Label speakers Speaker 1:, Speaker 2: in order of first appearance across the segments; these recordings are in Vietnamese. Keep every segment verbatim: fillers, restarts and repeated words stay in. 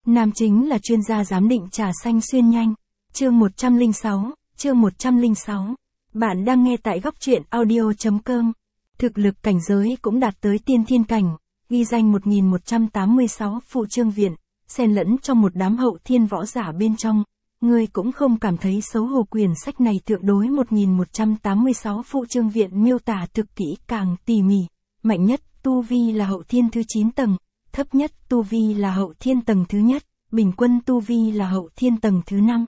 Speaker 1: Nam chính là chuyên gia giám định trà xanh xuyên nhanh. Chương một trăm lẻ sáu, chương một trăm lẻ sáu. Bạn đang nghe tại góc truyện audio.com. Thực lực cảnh giới cũng đạt tới tiên thiên cảnh, ghi danh một nghìn một trăm tám mươi sáu phụ trương viện, xen lẫn trong một đám hậu thiên võ giả bên trong. Ngươi cũng không cảm thấy xấu hổ, quyển sách này thượng đối một nghìn một trăm tám mươi sáu phụ trương viện miêu tả thực kỹ càng tỉ mỉ. Mạnh nhất tu vi là hậu thiên thứ chín tầng, thấp nhất tu vi là hậu thiên tầng thứ nhất, bình quân tu vi là hậu thiên tầng thứ năm.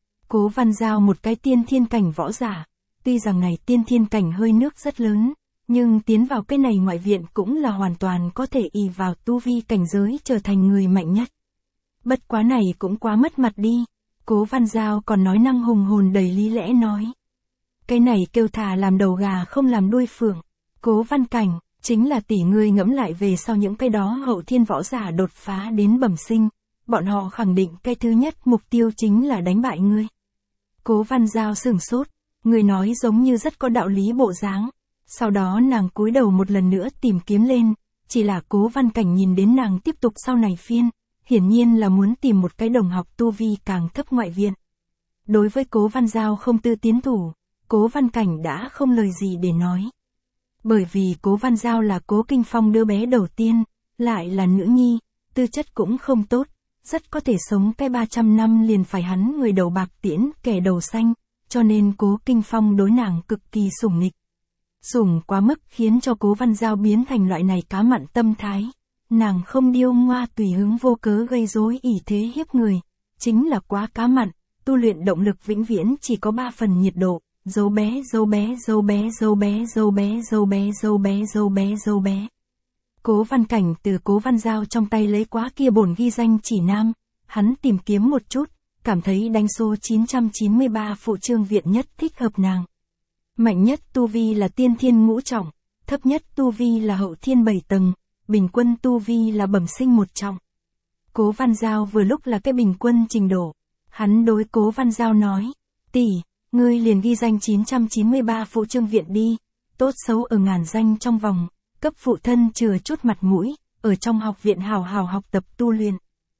Speaker 1: Cố Văn Giao một cái tiên thiên cảnh võ giả, tuy rằng này tiên thiên cảnh hơi nước rất lớn, nhưng tiến vào cái này ngoại viện cũng là hoàn toàn có thể ỷ vào tu vi cảnh giới trở thành người mạnh nhất. Bất quá này cũng quá mất mặt đi. Cố Văn Giao còn nói năng hùng hồn đầy lý lẽ nói. Cái này kêu thà làm đầu gà không làm đuôi phượng. Cố Văn Cảnh, chính là tỷ ngươi ngẫm lại về sau những cái đó hậu thiên võ giả đột phá đến bẩm sinh, bọn họ khẳng định cái thứ nhất mục tiêu chính là đánh bại ngươi. Cố Văn Giao sửng sốt, người nói giống như rất có đạo lý bộ dáng. Sau đó nàng cúi đầu một lần nữa tìm kiếm lên, chỉ là Cố Văn Cảnh nhìn đến nàng tiếp tục sau này phiên, hiển nhiên là muốn tìm một cái đồng học tu vi càng thấp ngoại viện. Đối với Cố Văn Giao không tư tiến thủ, Cố Văn Cảnh đã không lời gì để nói. Bởi vì Cố Văn Giao là Cố Kinh Phong đứa bé đầu tiên, lại là nữ nhi, tư chất cũng không tốt, rất có thể sống cái ba trăm năm liền phải hắn người đầu bạc tiễn kẻ đầu xanh, cho nên Cố Kinh Phong đối nàng cực kỳ sủng nịch. Sủng quá mức khiến cho Cố Văn Giao biến thành loại này cá mặn tâm thái. Nàng không điêu ngoa tùy hứng vô cớ gây rối ỷ thế hiếp người, chính là quá cá mặn, tu luyện động lực vĩnh viễn chỉ có ba phần nhiệt độ, dâu bé dâu bé dâu bé dâu bé dâu bé dâu bé dâu bé dâu bé dâu bé. Cố Văn Cảnh từ Cố Văn Giao trong tay lấy quá kia bổn ghi danh chỉ nam, hắn tìm kiếm một chút, cảm thấy đánh số chín trăm chín mươi ba phụ trương viện nhất thích hợp nàng. Mạnh nhất tu vi là tiên thiên ngũ trọng, thấp nhất tu vi là hậu thiên bảy tầng, bình quân tu vi là bẩm sinh một trọng. Cố Văn Giao vừa lúc là cái bình quân trình độ. Hắn đối Cố Văn Giao nói, tỷ, ngươi liền ghi danh chín trăm chín mươi ba phụ trương viện đi, tốt xấu ở ngàn danh trong vòng, cấp phụ thân chừa chút mặt mũi, ở trong học viện hào hào học tập tu luyện.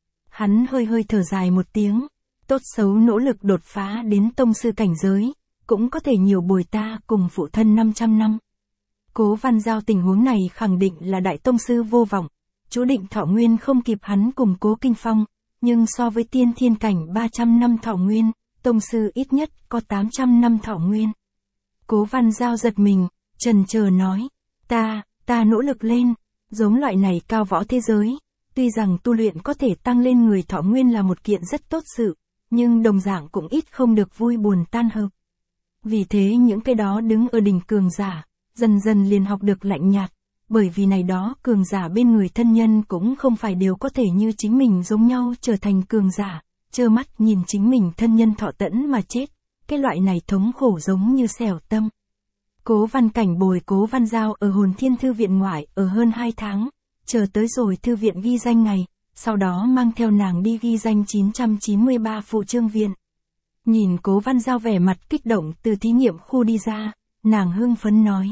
Speaker 1: Hắn hơi hơi thở dài một tiếng, tốt xấu nỗ lực đột phá đến tông sư cảnh giới, cũng có thể nhiều bồi ta cùng phụ thân năm trăm năm. Cố Văn Giao tình huống này khẳng định là đại tông sư vô vọng, chú định thọ nguyên không kịp hắn cùng Cố Kinh Phong, nhưng so với tiên thiên cảnh ba trăm năm thọ nguyên, tông sư ít nhất có tám trăm năm thọ nguyên. Cố Văn Giao giật mình, chần chờ nói, ta, ta nỗ lực lên, giống loại này cao võ thế giới, tuy rằng tu luyện có thể tăng lên người thọ nguyên là một kiện rất tốt sự, nhưng đồng dạng cũng ít không được vui buồn tan hợp. Vì thế những cái đó đứng ở đỉnh cường giả, dần dần liền học được lạnh nhạt, bởi vì này đó cường giả bên người thân nhân cũng không phải đều có thể như chính mình giống nhau trở thành cường giả, trơ mắt nhìn chính mình thân nhân thọ tẫn mà chết, cái loại này thống khổ giống như xẻo tâm. Cố Văn Cảnh bồi Cố Văn Giao ở Hồn Thiên Thư viện ngoại ở hơn hai tháng, chờ tới rồi thư viện ghi danh ngày, sau đó mang theo nàng đi ghi danh chín trăm chín mươi ba phụ trương viện. Nhìn Cố Văn Giao vẻ mặt kích động từ thí nghiệm khu đi ra, nàng hưng phấn nói.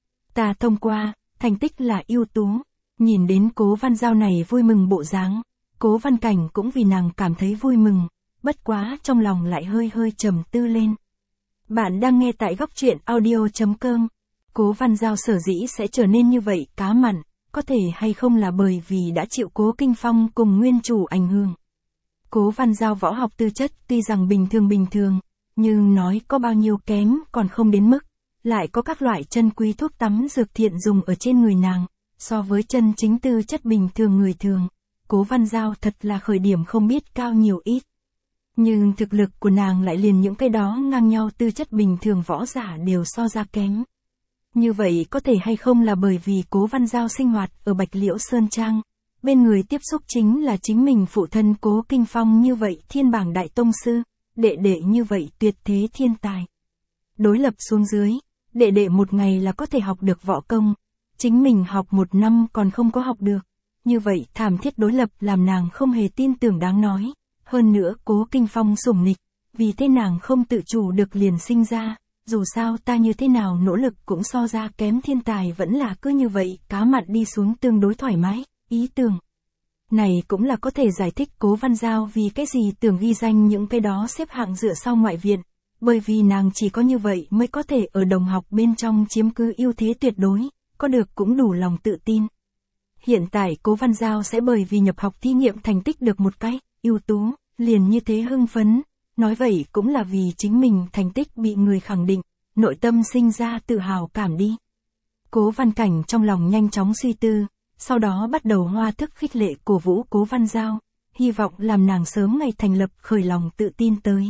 Speaker 1: Ta thông qua, thành tích là ưu tú. Nhìn đến Cố Văn Giao này vui mừng bộ dáng, Cố Văn Cảnh cũng vì nàng cảm thấy vui mừng, bất quá trong lòng lại hơi hơi trầm tư lên. Bạn đang nghe tại góc truyện audio.com. Cố Văn Giao sở dĩ sẽ trở nên như vậy cá mặn, có thể hay không là bởi vì đã chịu Cố Kinh Phong cùng nguyên chủ ảnh hưởng. Cố Văn Giao võ học tư chất tuy rằng bình thường bình thường, nhưng nói có bao nhiêu kém còn không đến mức. Lại có các loại chân quý thuốc tắm dược thiện dùng ở trên người nàng, so với chân chính tư chất bình thường người thường, Cố Văn Giao thật là khởi điểm không biết cao nhiều ít. Nhưng thực lực của nàng lại liền những cái đó ngang nhau tư chất bình thường võ giả đều so ra kém. Như vậy có thể hay không là bởi vì Cố Văn Giao sinh hoạt ở Bạch Liễu Sơn Trang, bên người tiếp xúc chính là chính mình phụ thân Cố Kinh Phong như vậy thiên bảng đại tông sư, đệ đệ như vậy tuyệt thế thiên tài. Đối lập xuống dưới, đệ đệ một ngày là có thể học được võ công, chính mình học một năm còn không có học được, như vậy thảm thiết đối lập làm nàng không hề tin tưởng đáng nói, hơn nữa Cố Kinh Phong sủng nịch, vì thế nàng không tự chủ được liền sinh ra, dù sao ta như thế nào nỗ lực cũng so ra kém thiên tài vẫn là cứ như vậy cá mặn đi xuống tương đối thoải mái, ý tưởng. Này cũng là có thể giải thích Cố Văn Giao vì cái gì tưởng ghi danh những cái đó xếp hạng dựa sau ngoại viện, bởi vì nàng chỉ có như vậy mới có thể ở đồng học bên trong chiếm cứ ưu thế tuyệt đối, có được cũng đủ lòng tự tin. Hiện tại Cố Văn Giao sẽ bởi vì nhập học thí nghiệm thành tích được một cái ưu tú, liền như thế hưng phấn, nói vậy cũng là vì chính mình thành tích bị người khẳng định, nội tâm sinh ra tự hào cảm đi. Cố Văn Cảnh trong lòng nhanh chóng suy tư, sau đó bắt đầu hoa thức khích lệ cổ vũ Cố Văn Giao, hy vọng làm nàng sớm ngày thành lập khởi lòng tự tin tới.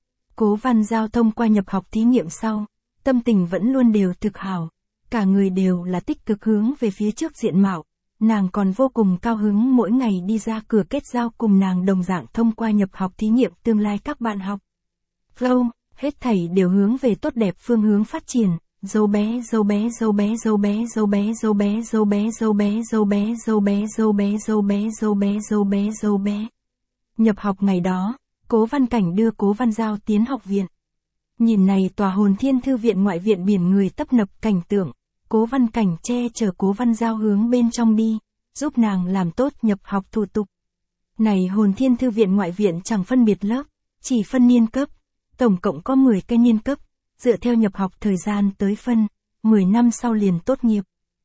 Speaker 1: Cố Văn Giao thông qua nhập học thí nghiệm sau, tâm tình vẫn luôn đều thực hảo, cả người đều là tích cực hướng về phía trước diện mạo, nàng còn vô cùng cao hứng mỗi ngày đi ra cửa kết giao cùng nàng đồng dạng thông qua nhập học thí nghiệm tương lai các bạn học. Flow, hết thảy đều hướng về tốt đẹp phương hướng phát triển. Dâu bé dâu bé dâu bé dâu bé dâu bé dâu bé dâu bé dâu bé dâu bé dâu bé dâu bé dâu bé dâu bé dâu bé dâu bé. Nhập học ngày đó, Cố Văn Cảnh đưa Cố Văn Giao tiến học viện. Nhìn này tòa Hồn Thiên Thư viện ngoại viện biển người tấp nập cảnh tượng, Cố Văn Cảnh che chở Cố Văn Giao hướng bên trong đi, giúp nàng làm tốt nhập học thủ tục. Này Hồn Thiên Thư viện ngoại viện chẳng phân biệt lớp, chỉ phân niên cấp, tổng cộng có mười cái niên cấp. Dựa theo nhập học thời gian tới phân, mười năm sau liền tốt nghiệp.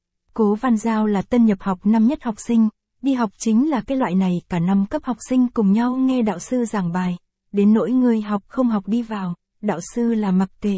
Speaker 1: Cố Văn Giao là tân nhập học năm nhất học sinh, đi học chính là cái loại này cả năm cấp học sinh cùng nhau nghe đạo sư giảng bài, đến nỗi người học không học đi vào, đạo sư là mặc kệ.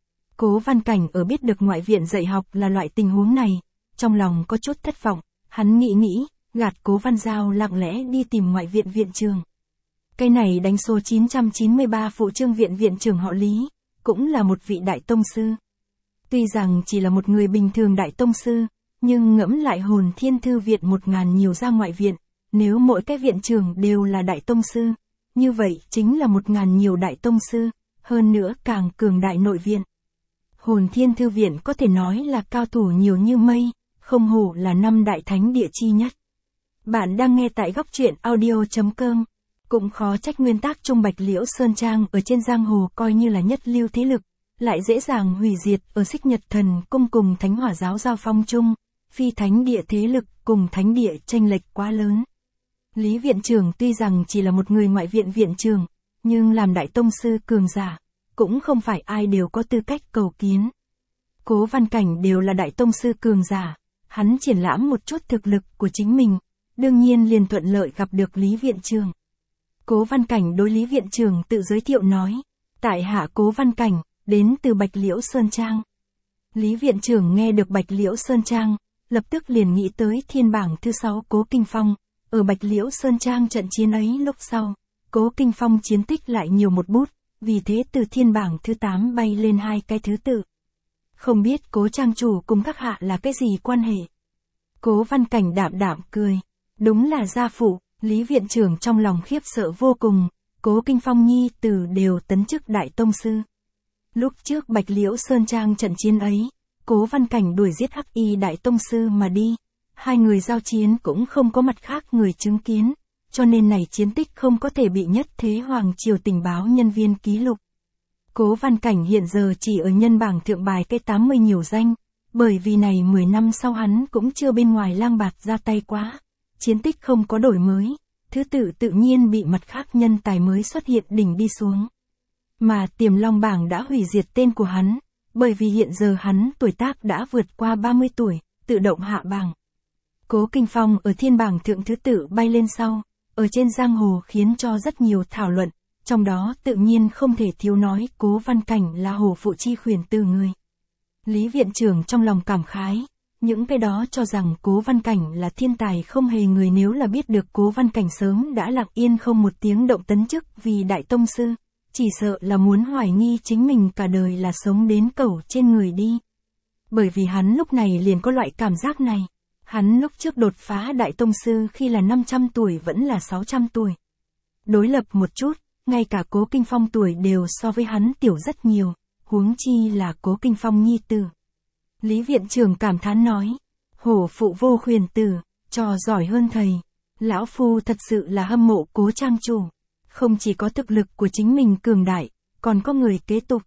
Speaker 1: Cố Văn Cảnh ở biết được ngoại viện dạy học là loại tình huống này, trong lòng có chút thất vọng, hắn nghĩ nghĩ, gạt Cố Văn Giao lặng lẽ đi tìm ngoại viện viện trường. Cái này đánh số chín trăm chín mươi ba phụ trương viện viện trưởng họ Lý, cũng là một vị đại tông sư. Tuy rằng chỉ là một người bình thường đại tông sư, nhưng ngẫm lại Hồn Thiên Thư viện một ngàn nhiều gia ngoại viện, nếu mỗi cái viện trưởng đều là đại tông sư, như vậy chính là một ngàn nhiều đại tông sư, hơn nữa càng cường đại nội viện. Hồn Thiên Thư viện có thể nói là cao thủ nhiều như mây, không hổ là năm đại thánh địa chi nhất. Bạn đang nghe tại góc truyện audio chấm com. Cũng khó trách nguyên tác Trung Bạch Liễu Sơn Trang ở trên giang hồ coi như là nhất lưu thế lực, lại dễ dàng hủy diệt ở Xích Nhật Thần Cung cùng Thánh Hỏa Giáo giao phong chung, phi thánh địa thế lực cùng thánh địa chênh lệch quá lớn. Lý viện trưởng tuy rằng chỉ là một người ngoại viện viện trưởng, nhưng làm đại tông sư cường giả, cũng không phải ai đều có tư cách cầu kiến. Cố Văn Cảnh đều là đại tông sư cường giả, hắn triển lãm một chút thực lực của chính mình, đương nhiên liền thuận lợi gặp được Lý viện trưởng. Cố Văn Cảnh đối Lý viện trưởng tự giới thiệu nói, tại hạ Cố Văn Cảnh, đến từ Bạch Liễu Sơn Trang. Lý viện trưởng nghe được Bạch Liễu Sơn Trang, lập tức liền nghĩ tới thiên bảng thứ sáu Cố Kinh Phong, ở Bạch Liễu Sơn Trang trận chiến ấy lúc sau, Cố Kinh Phong chiến tích lại nhiều một bút, vì thế từ thiên bảng thứ tám bay lên hai cái thứ tự. Không biết Cố trang chủ cùng các hạ là cái gì quan hệ? Cố Văn Cảnh đạm đạm cười, đúng là gia phụ. Lý viện trưởng trong lòng khiếp sợ vô cùng, Cố Kinh Phong nhi tử đều tấn chức đại tông sư. Lúc trước Bạch Liễu Sơn Trang trận chiến ấy, Cố Văn Cảnh đuổi giết Hắc Y đại tông sư mà đi, hai người giao chiến cũng không có mặt khác người chứng kiến, cho nên này chiến tích không có thể bị nhất thế hoàng triều tình báo nhân viên ký lục. Cố Văn Cảnh hiện giờ chỉ ở nhân bảng thượng bài cái tám mươi nhiều danh, bởi vì này mười năm sau hắn cũng chưa bên ngoài lang bạt ra tay quá. Chiến tích không có đổi mới, thứ tự tự nhiên bị mặt khác nhân tài mới xuất hiện đỉnh đi xuống. Mà Tiềm Long bảng đã hủy diệt tên của hắn, bởi vì hiện giờ hắn tuổi tác đã vượt qua ba mươi tuổi, tự động hạ bảng. Cố Kinh Phong ở thiên bảng thượng thứ tự bay lên sau, ở trên giang hồ khiến cho rất nhiều thảo luận, trong đó tự nhiên không thể thiếu nói Cố Văn Cảnh là hồ phụ chi khuyển từ người. Lý viện trưởng trong lòng cảm khái. Những cái đó cho rằng Cố Văn Cảnh là thiên tài không hề người, nếu là biết được Cố Văn Cảnh sớm đã lặng yên không một tiếng động tấn chức vì đại tông sư, chỉ sợ là muốn hoài nghi chính mình cả đời là sống đến cẩu trên người đi. Bởi vì hắn lúc này liền có loại cảm giác này, hắn lúc trước đột phá đại tông sư khi là năm trăm tuổi vẫn là sáu trăm tuổi. Đối lập một chút, ngay cả Cố Kinh Phong tuổi đều so với hắn tiểu rất nhiều, huống chi là Cố Kinh Phong nhi tử. Lý viện trưởng cảm thán nói, hổ phụ vô khuyển tử, trò giỏi hơn thầy. Lão phu thật sự là hâm mộ Cố trang chủ, không chỉ có thực lực của chính mình cường đại, còn có người kế tục.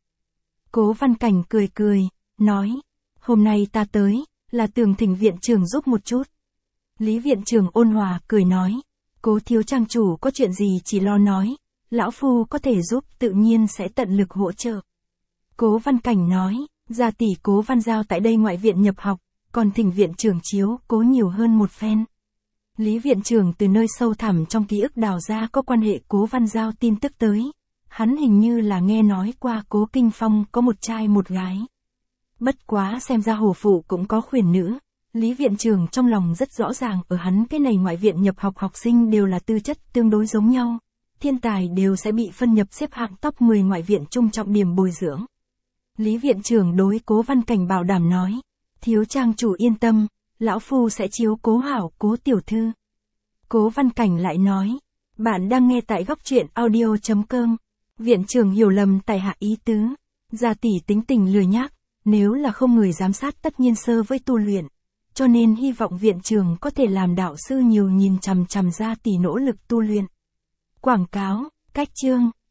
Speaker 1: Cố Văn Cảnh cười cười, nói, hôm nay ta tới, là tưởng thỉnh viện trưởng giúp một chút. Lý viện trưởng ôn hòa cười nói, Cố thiếu trang chủ có chuyện gì chỉ lo nói, lão phu có thể giúp tự nhiên sẽ tận lực hỗ trợ. Cố Văn Cảnh nói, gia tỷ Cố Văn Giao tại đây ngoại viện nhập học, còn thỉnh viện trưởng chiếu cố nhiều hơn một phen. Lý viện trưởng từ nơi sâu thẳm trong ký ức đào ra có quan hệ Cố Văn Giao tin tức tới. Hắn hình như là nghe nói qua Cố Kinh Phong có một trai một gái. Bất quá xem ra hồ phụ cũng có khuyển nữ. Lý viện trưởng trong lòng rất rõ ràng ở hắn cái này ngoại viện nhập học học sinh đều là tư chất tương đối giống nhau. Thiên tài đều sẽ bị phân nhập xếp hạng top mười ngoại viện trung trọng điểm bồi dưỡng. Lý viện trưởng đối Cố Văn Cảnh bảo đảm nói. Thiếu trang chủ yên tâm, lão phu sẽ chiếu cố hảo Cố tiểu thư. Cố Văn Cảnh lại nói. Bạn đang nghe tại góc truyện audio chấm com. Viện trưởng hiểu lầm tại hạ ý tứ. Gia tỷ tính tình lười nhác, nếu là không người giám sát tất nhiên sơ với tu luyện. Cho nên hy vọng viện trưởng có thể làm đạo sư nhiều nhìn chằm chằm gia tỷ nỗ lực tu luyện. Quảng cáo, cách chương.